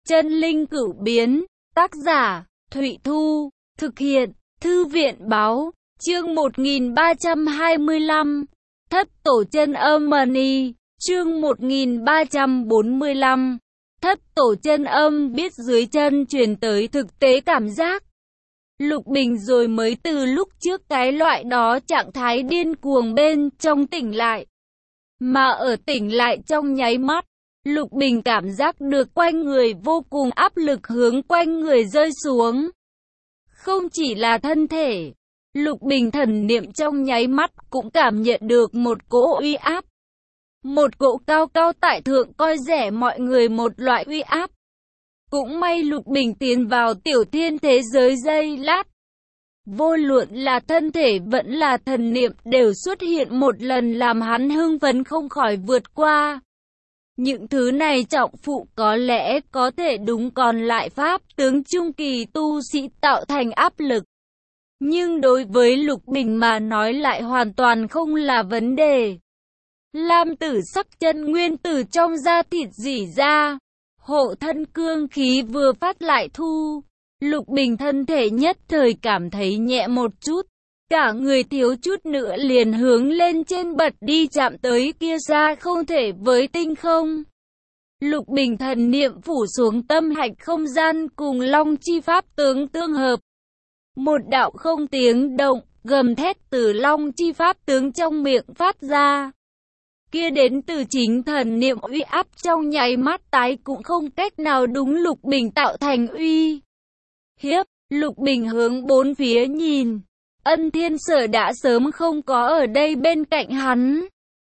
Chân linh cửu biến, tác giả, Thụy Thu, thực hiện, Thư viện báo, chương 1325, Thất tổ chân âm mani, chương 1345, Thất tổ chân âm biết dưới chân truyền tới thực tế cảm giác. Lục Bình rồi mới từ lúc trước cái loại đó trạng thái điên cuồng bên trong tỉnh lại. Mà ở tỉnh lại trong nháy mắt, Lục Bình cảm giác được quanh người vô cùng áp lực hướng quanh người rơi xuống. Không chỉ là thân thể, Lục Bình thần niệm trong nháy mắt cũng cảm nhận được một cỗ uy áp. Một cỗ cao cao tại thượng coi rẻ mọi người một loại uy áp. Cũng may Lục Bình tiến vào tiểu thiên thế giới giây lát. Vô luận là thân thể vẫn là thần niệm đều xuất hiện một lần làm hắn hưng phấn không khỏi vượt qua. Những thứ này trọng phụ có lẽ có thể đúng còn lại pháp tướng trung kỳ tu sĩ tạo thành áp lực. Nhưng đối với Lục Bình mà nói lại hoàn toàn không là vấn đề. Lam tử sắc chân nguyên từ trong da thịt rỉ ra, hộ thân cương khí vừa phát lại thu. Lục Bình thân thể nhất thời cảm thấy nhẹ một chút, cả người thiếu chút nữa liền hướng lên trên bật đi chạm tới kia ra không thể với tinh không. Lục Bình thần niệm phủ xuống tâm hạch không gian cùng long chi pháp tướng tương hợp. Một đạo không tiếng động, gầm thét từ long chi pháp tướng trong miệng phát ra. Kia đến từ chính thần niệm uy áp trong nháy mắt tái cũng không cách nào đúng Lục Bình tạo thành uy hiếp. Lục Bình hướng bốn phía nhìn, Ân Thiên Sở đã sớm không có ở đây bên cạnh hắn.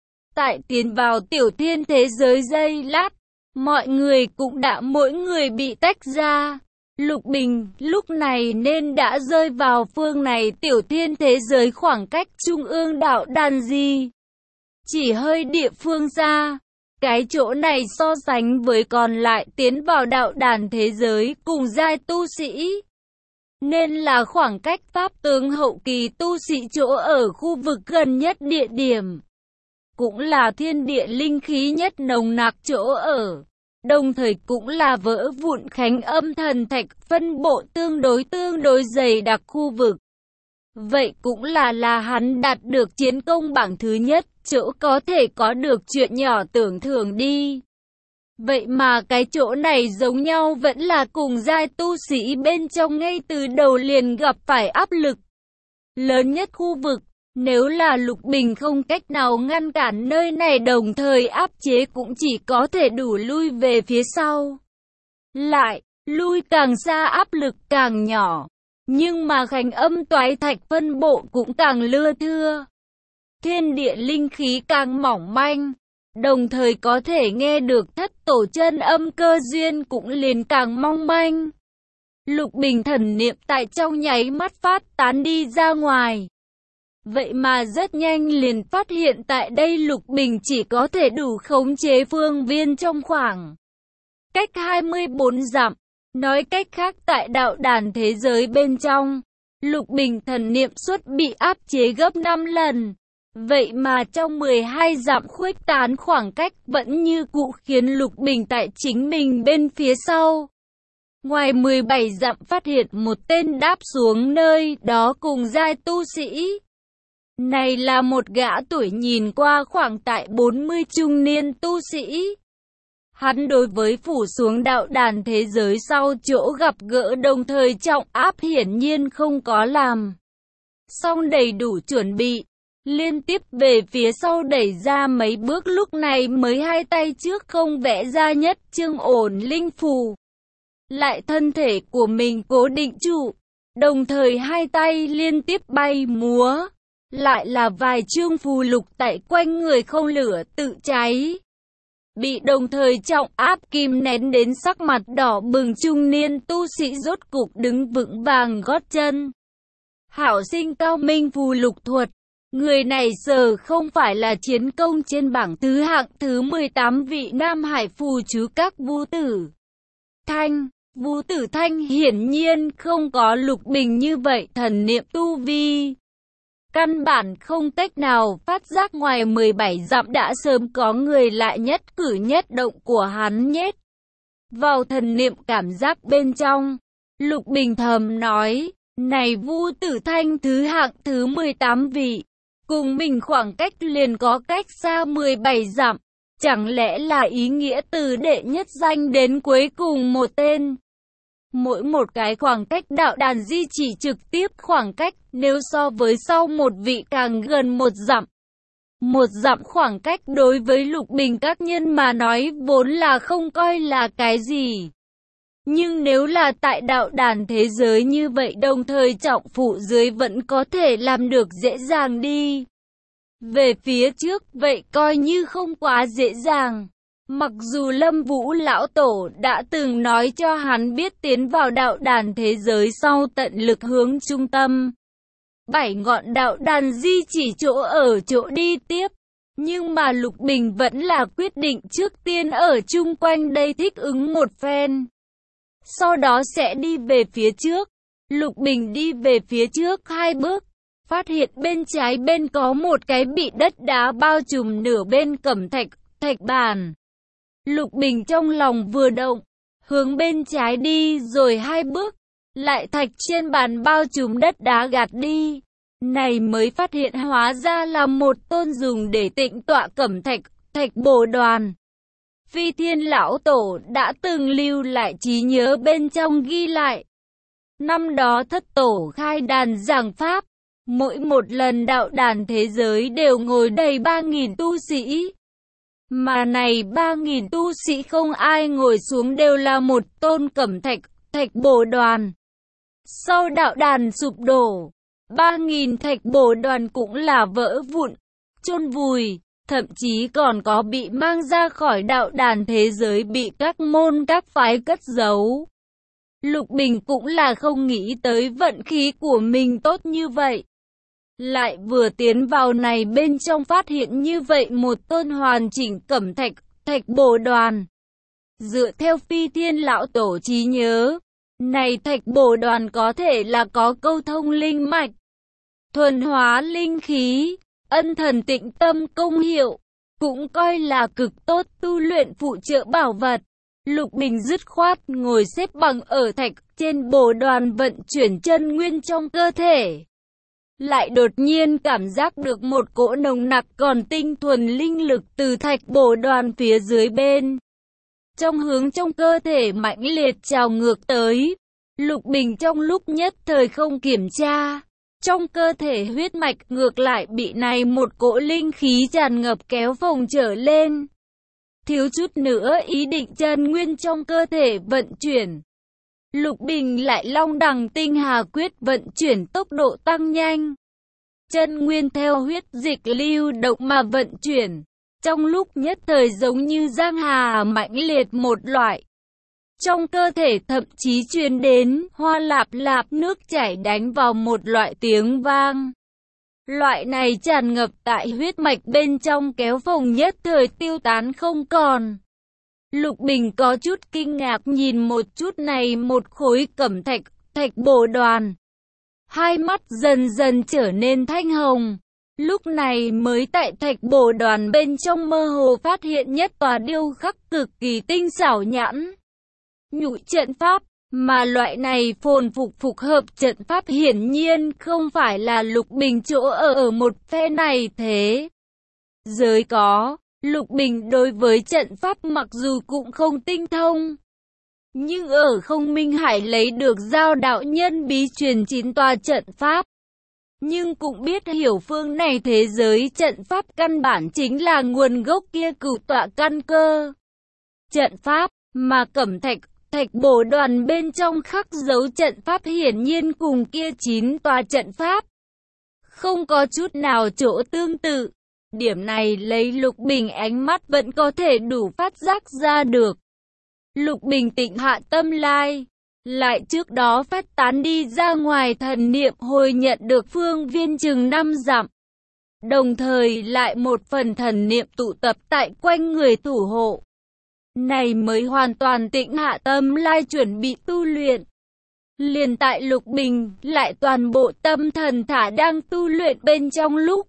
Tại tiến vào tiểu thiên thế giới giây lát, mọi người cũng đã mỗi người bị tách ra. Lục Bình lúc này nên đã rơi vào phương này tiểu thiên thế giới khoảng cách trung ương đạo đàn gì. Chỉ hơi địa phương xa, cái chỗ này so sánh với còn lại tiến vào đạo đàn thế giới cùng giai tu sĩ. Nên là khoảng cách pháp tướng hậu kỳ tu sĩ chỗ ở khu vực gần nhất địa điểm. Cũng là thiên địa linh khí nhất nồng nặc chỗ ở. Đồng thời cũng là vỡ vụn khánh âm thần thạch phân bộ tương đối dày đặc khu vực. Vậy cũng là hắn đạt được chiến công bảng thứ nhất, chỗ có thể có được chuyện nhỏ tưởng thưởng đi. Vậy mà cái chỗ này giống nhau vẫn là cùng giai tu sĩ bên trong ngay từ đầu liền gặp phải áp lực lớn nhất khu vực. Nếu là Lục Bình không cách nào ngăn cản nơi này đồng thời áp chế cũng chỉ có thể đủ lui về phía sau. Lại, lui càng xa áp lực càng nhỏ. Nhưng mà khánh âm toái thạch phân bộ cũng càng lưa thưa. Thiên địa linh khí càng mỏng manh. Đồng thời có thể nghe được thất tổ chân âm cơ duyên cũng liền càng mong manh. Lục Bình thần niệm tại trong nháy mắt phát tán đi ra ngoài. Vậy mà rất nhanh liền phát hiện tại đây Lục Bình chỉ có thể đủ khống chế phương viên trong khoảng cách 24 dặm. Nói cách khác tại đạo đàn thế giới bên trong, Lục Bình thần niệm suất bị áp chế gấp 5 lần. Vậy mà trong 12 dặm khuếch tán khoảng cách vẫn như cũ khiến Lục Bình tại chính mình bên phía sau. Ngoài 17 dặm phát hiện một tên đáp xuống nơi đó cùng giai tu sĩ. Này là một gã tuổi nhìn qua khoảng tại 40 trung niên tu sĩ. Hắn đối với phủ xuống đạo đàn thế giới sau chỗ gặp gỡ đồng thời trọng áp hiển nhiên không có làm xong đầy đủ chuẩn bị. Liên tiếp về phía sau đẩy ra mấy bước lúc này mới hai tay trước không vẽ ra nhất chương ổn linh phù. Lại thân thể của mình cố định trụ, đồng thời hai tay liên tiếp bay múa. Lại là vài chương phù lục tại quanh người không lửa tự cháy. Bị đồng thời trọng áp kim nén đến sắc mặt đỏ bừng trung niên tu sĩ rốt cục đứng vững vàng gót chân. Hảo sinh cao minh phù lục thuật. Người này giờ không phải là chiến công trên bảng thứ hạng thứ 18 vị Nam Hải phù chú các Vu Tử Thanh. Vu Tử Thanh hiển nhiên không có Lục Bình như vậy thần niệm tu vi. Căn bản không cách nào phát giác ngoài 17 dặm đã sớm có người lại nhất cử nhất động của hắn nhét vào thần niệm cảm giác bên trong. Lục Bình thầm nói, này Vu Tử Thanh thứ hạng thứ 18 vị, cùng mình khoảng cách liền có cách xa 17 dặm. Chẳng lẽ là ý nghĩa từ đệ nhất danh đến cuối cùng một tên? Mỗi một cái khoảng cách đạo đàn di chỉ trực tiếp khoảng cách, nếu so với sau một vị càng gần 1 dặm. 1 dặm khoảng cách đối với Lục Bình các nhân mà nói vốn là không coi là cái gì. Nhưng nếu là tại đạo đàn thế giới như vậy đồng thời trọng phụ dưới vẫn có thể làm được dễ dàng đi. Về phía trước vậy coi như không quá dễ dàng. Mặc dù Lâm Vũ Lão Tổ đã từng nói cho hắn biết tiến vào đạo đàn thế giới sau tận lực hướng trung tâm. 7 ngọn đạo đàn di chỉ chỗ ở chỗ đi tiếp. Nhưng mà Lục Bình vẫn là quyết định trước tiên ở chung quanh đây thích ứng một phen. Sau đó sẽ đi về phía trước. Lục Bình đi về phía trước 2 bước. Phát hiện bên trái bên có một cái bị đất đá bao trùm nửa bên cẩm thạch bàn. Lục Bình trong lòng vừa động, hướng bên trái đi rồi 2 bước, lại thạch trên bàn bao trùm đất đá gạt đi. Này mới phát hiện hóa ra là một tôn dùng để tịnh tọa cẩm thạch bồ đoàn. Phi Thiên Lão Tổ đã từng lưu lại trí nhớ bên trong ghi lại. Năm đó thất tổ khai đàn giảng pháp, mỗi một lần đạo đàn thế giới đều ngồi đầy 3.000 tu sĩ. Mà này 3.000 tu sĩ không ai ngồi xuống đều là một tôn cẩm thạch bồ đoàn. Sau đạo đàn sụp đổ, 3.000 thạch bồ đoàn cũng là vỡ vụn, chôn vùi, thậm chí còn có bị mang ra khỏi đạo đàn thế giới bị các môn các phái cất giấu. Lục Bình cũng là không nghĩ tới vận khí của mình tốt như vậy. Lại vừa tiến vào này bên trong phát hiện như vậy một tôn hoàn chỉnh cẩm thạch bồ đoàn. Dựa theo Phi Thiên Lão Tổ trí nhớ, này thạch bồ đoàn có thể là có câu thông linh mạch, thuần hóa linh khí, ân thần tịnh tâm công hiệu, cũng coi là cực tốt tu luyện phụ trợ bảo vật. Lục Bình dứt khoát ngồi xếp bằng ở thạch trên bồ đoàn vận chuyển chân nguyên trong cơ thể. Lại đột nhiên cảm giác được một cỗ nồng nặc còn tinh thuần linh lực từ thạch bồ đoàn phía dưới bên trong hướng trong cơ thể mãnh liệt trào ngược tới. Lục Bình trong lúc nhất thời không kiểm tra, trong cơ thể huyết mạch ngược lại bị này một cỗ linh khí tràn ngập kéo phồng trở lên. Thiếu chút nữa ý định chân nguyên trong cơ thể vận chuyển. Lục Bình lại long đằng tinh hà quyết vận chuyển tốc độ tăng nhanh. Chân nguyên theo huyết dịch lưu động mà vận chuyển. Trong lúc nhất thời giống như giang hà mãnh liệt một loại. Trong cơ thể thậm chí truyền đến hoa lạp lạp nước chảy đánh vào một loại tiếng vang. Loại này tràn ngập tại huyết mạch bên trong kéo phồng nhất thời tiêu tán không còn. Lục Bình có chút kinh ngạc nhìn một chút này một khối cẩm thạch bồ đoàn. Hai mắt dần dần trở nên thanh hồng. Lúc này mới tại thạch bồ đoàn bên trong mơ hồ phát hiện nhất tòa điêu khắc cực kỳ tinh xảo nhãn nhụy trận pháp, mà loại này phồn phục hợp trận pháp hiển nhiên không phải là Lục Bình chỗ ở một phe này thế. Giới có, Lục Bình đối với trận pháp mặc dù cũng không tinh thông, nhưng ở Không Minh Hải lấy được Giao đạo nhân bí truyền 9 tòa trận pháp. Nhưng cũng biết hiểu phương này thế giới trận pháp căn bản chính là nguồn gốc kia cửu tọa căn cơ. Trận pháp mà cẩm thạch bồ đoàn bên trong khắc dấu trận pháp hiển nhiên cùng kia 9 tòa trận pháp không có chút nào chỗ tương tự. Điểm này lấy Lục Bình ánh mắt vẫn có thể đủ phát giác ra được. Lục Bình tịnh hạ tâm lai, lại trước đó phát tán đi ra ngoài thần niệm hồi nhận được phương viên chừng 5 dặm. Đồng thời lại một phần thần niệm tụ tập tại quanh người thủ hộ. Này mới hoàn toàn tịnh hạ tâm lai chuẩn bị tu luyện. Liền tại Lục Bình lại toàn bộ tâm thần thả đang tu luyện bên trong lúc.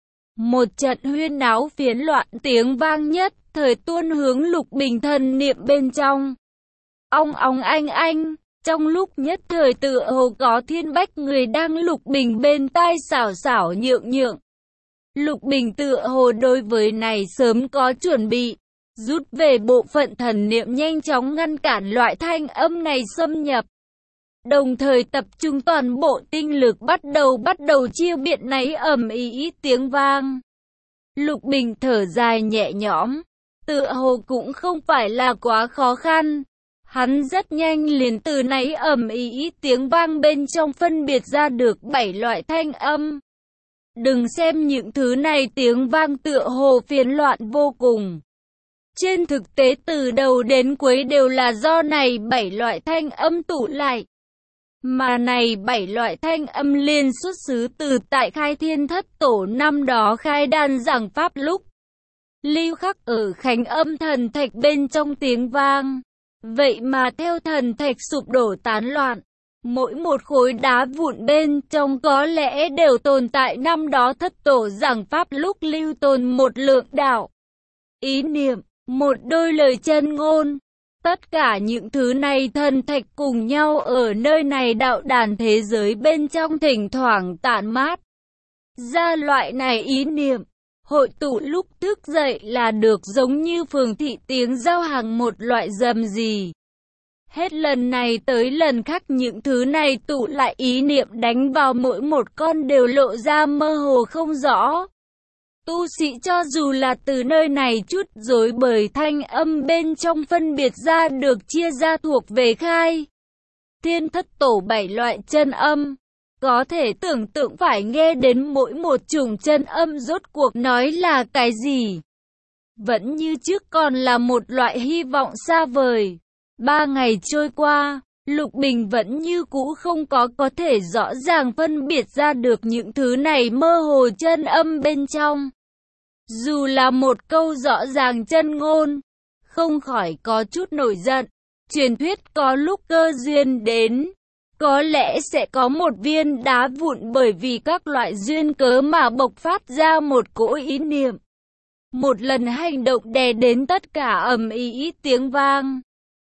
Một trận huyên náo phiến loạn tiếng vang nhất thời tuôn hướng Lục Bình thần niệm bên trong. ong ong anh. Trong lúc nhất thời tựa hồ có thiên bách người đang Lục Bình bên tai xảo xảo nhượng. Lục Bình tựa hồ đối với này sớm có chuẩn bị, rút về bộ phận thần niệm nhanh chóng ngăn cản loại thanh âm này xâm nhập. Đồng thời tập trung toàn bộ tinh lực bắt đầu chiêu biện náy ầm ĩ tiếng vang. Lục Bình thở dài nhẹ nhõm, tựa hồ cũng không phải là quá khó khăn. Hắn rất nhanh liền từ náy ầm ĩ tiếng vang bên trong phân biệt ra được 7 loại thanh âm. Đừng xem những thứ này tiếng vang tựa hồ phiền loạn vô cùng. Trên thực tế từ đầu đến cuối đều là do này 7 loại thanh âm tụ lại. Mà này 7 loại thanh âm liên xuất xứ từ tại Khai Thiên Thất Tổ năm đó khai đàn giảng pháp lúc. Lưu khắc ở khánh âm thần thạch bên trong tiếng vang. Vậy mà theo thần thạch sụp đổ tán loạn, mỗi một khối đá vụn bên trong có lẽ đều tồn tại năm đó Thất Tổ giảng pháp lúc lưu tồn một lượng đạo, ý niệm, một đôi lời chân ngôn. Tất cả những thứ này thần thạch cùng nhau ở nơi này đạo đàn thế giới bên trong thỉnh thoảng tản mát ra loại này ý niệm. Hội tụ lúc thức dậy là được giống như phường thị tiếng giao hàng một loại dầm gì. Hết lần này tới lần khác những thứ này tụ lại ý niệm đánh vào mỗi một con đều lộ ra mơ hồ không rõ. Tu sĩ cho dù là từ nơi này chút rối bời thanh âm bên trong phân biệt ra được chia ra thuộc về Khai Thiên Thất Tổ 7 loại chân âm. Có thể tưởng tượng phải nghe đến mỗi một chủng chân âm rốt cuộc nói là cái gì. Vẫn như trước còn là một loại hy vọng xa vời. 3 ngày trôi qua, Lục Bình vẫn như cũ không có thể rõ ràng phân biệt ra được những thứ này mơ hồ chân âm bên trong. Dù là một câu rõ ràng chân ngôn, không khỏi có chút nổi giận. Truyền thuyết có lúc cơ duyên đến, có lẽ sẽ có một viên đá vụn bởi vì các loại duyên cớ mà bộc phát ra một cỗ ý niệm. Một lần hành động đè đến tất cả ầm ĩ tiếng vang.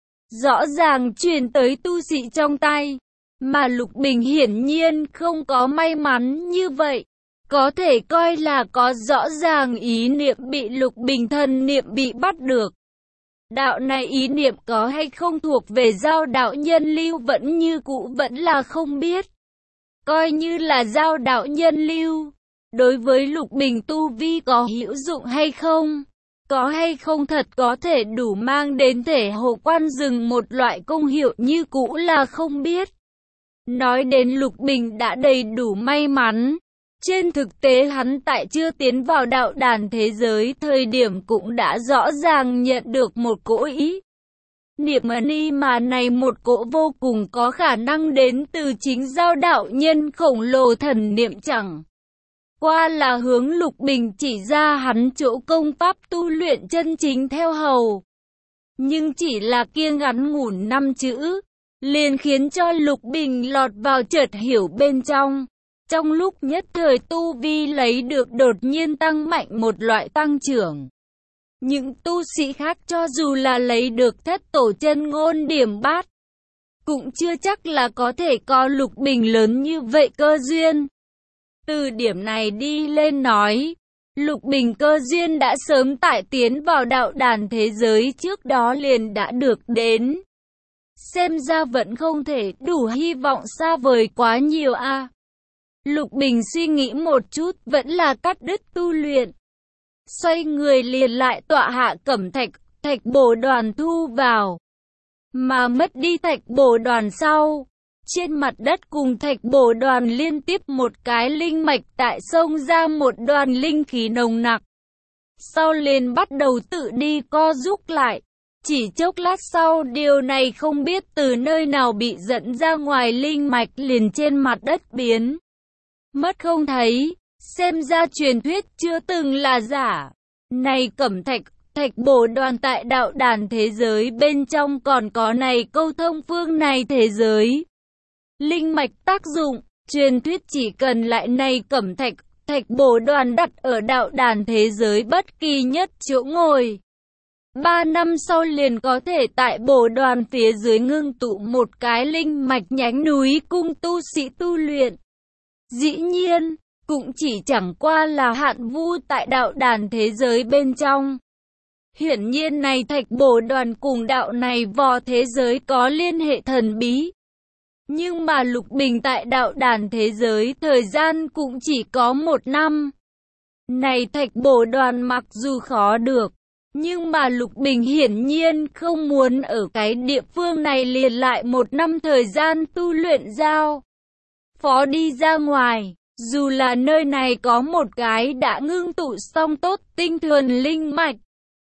Rõ ràng truyền tới tu sĩ trong tay, mà Lục Bình hiển nhiên không có may mắn như vậy. Có thể coi là có rõ ràng ý niệm bị Lục Bình thần niệm bị bắt được. Đạo này ý niệm có hay không thuộc về giao đạo nhân lưu vẫn như cũ vẫn là không biết. Coi như là giao đạo nhân lưu, đối với Lục Bình tu vi có hữu dụng hay không? Có hay không thật có thể đủ mang đến thể hồ quan rừng một loại công hiệu như cũ là không biết. Nói đến Lục Bình đã đầy đủ may mắn. Trên thực tế hắn tại chưa tiến vào đạo đàn thế giới thời điểm cũng đã rõ ràng nhận được một cỗ ý niệm ni mà này một cỗ vô cùng có khả năng đến từ chính giao đạo nhân khổng lồ thần niệm chẳng qua là hướng Lục Bình chỉ ra hắn chỗ công pháp tu luyện chân chính theo hầu. Nhưng chỉ là kia ngắn ngủn 5 chữ, liền khiến cho Lục Bình lọt vào chợt hiểu bên trong. Trong lúc nhất thời tu vi lấy được đột nhiên tăng mạnh một loại tăng trưởng. Những tu sĩ khác cho dù là lấy được Thất Tổ chân ngôn điểm bát, cũng chưa chắc là có thể có Lục Bình lớn như vậy cơ duyên. Từ điểm này đi lên nói, Lục Bình cơ duyên đã sớm tại tiến vào đạo đàn thế giới trước đó liền đã được đến. Xem ra vẫn không thể đủ hy vọng xa vời quá nhiều a. Lục Bình suy nghĩ một chút vẫn là cắt đứt tu luyện. Xoay người liền lại tọa hạ cẩm thạch bổ đoàn thu vào. Mà mất đi thạch bổ đoàn sau. Trên mặt đất cùng thạch bổ đoàn liên tiếp một cái linh mạch tại sông ra một đoàn linh khí nồng nặc. Sau liền bắt đầu tự đi co rút lại. Chỉ chốc lát sau điều này không biết từ nơi nào bị dẫn ra ngoài linh mạch liền trên mặt đất biến mất không thấy, xem ra truyền thuyết chưa từng là giả. Này cẩm thạch bổ đoàn tại đạo đàn thế giới bên trong còn có này câu thông phương này thế giới. Linh mạch tác dụng, truyền thuyết chỉ cần lại này cẩm thạch bổ đoàn đặt ở đạo đàn thế giới bất kỳ nhất chỗ ngồi. 3 năm sau liền có thể tại bồ đoàn phía dưới ngưng tụ một cái linh mạch nhánh núi cung tu sĩ tu luyện. Dĩ nhiên, cũng chỉ chẳng qua là hạn vu tại đạo đàn thế giới bên trong. Hiển nhiên này thạch bồ đoàn cùng đạo này vò thế giới có liên hệ thần bí. Nhưng mà Lục Bình tại đạo đàn thế giới thời gian cũng chỉ có 1 năm. Này thạch bồ đoàn mặc dù khó được, nhưng mà Lục Bình hiển nhiên không muốn ở cái địa phương này liền lại 1 năm thời gian tu luyện giao phó đi ra ngoài. Dù là nơi này có một cái đã ngưng tụ xong tốt tinh thuần linh mạch.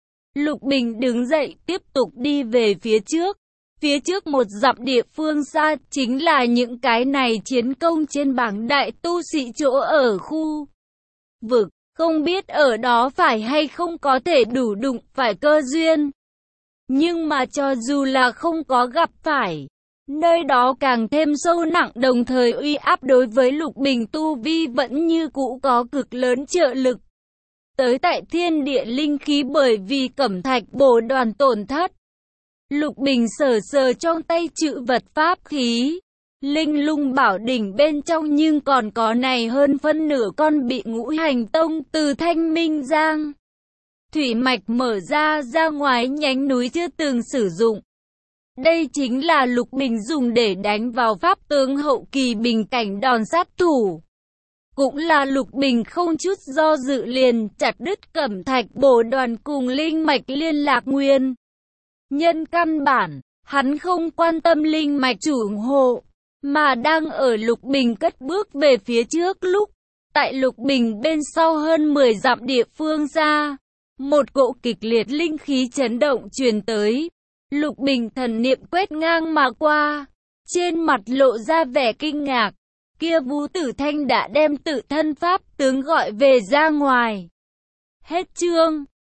Lục Bình đứng dậy tiếp tục đi về phía trước. Phía trước 1 dặm địa phương xa chính là những cái này chiến công trên bảng đại tu sĩ chỗ ở khu vực. Không biết ở đó phải hay không có thể đủ đụng phải cơ duyên. Nhưng mà cho dù là không có gặp phải, nơi đó càng thêm sâu nặng đồng thời uy áp đối với Lục Bình tu vi vẫn như cũ có cực lớn trợ lực. Tới tại thiên địa linh khí bởi vì cẩm thạch bồ đoàn tổn thất. Lục Bình sờ trong tay chữ vật pháp khí. Linh lung bảo đỉnh bên trong nhưng còn có này hơn phân nửa con bị Ngũ Hành Tông từ Thanh Minh Giang thủy mạch mở ra ngoài nhánh núi chưa từng sử dụng. Đây chính là Lục Bình dùng để đánh vào pháp tướng hậu kỳ bình cảnh đòn sát thủ. Cũng là Lục Bình không chút do dự liền chặt đứt cẩm thạch bồ đoàn cùng linh mạch liên lạc nguyên. Nhân căn bản, hắn không quan tâm linh mạch chủ hộ, mà đang ở Lục Bình cất bước về phía trước lúc. Tại Lục Bình bên sau hơn 10 dặm địa phương ra, một cỗ kịch liệt linh khí chấn động truyền tới. Lục Bình thần niệm quét ngang mà qua, trên mặt lộ ra vẻ kinh ngạc. Kia Vũ Tử Thanh đã đem tự thân pháp tướng gọi về ra ngoài. Hết chương.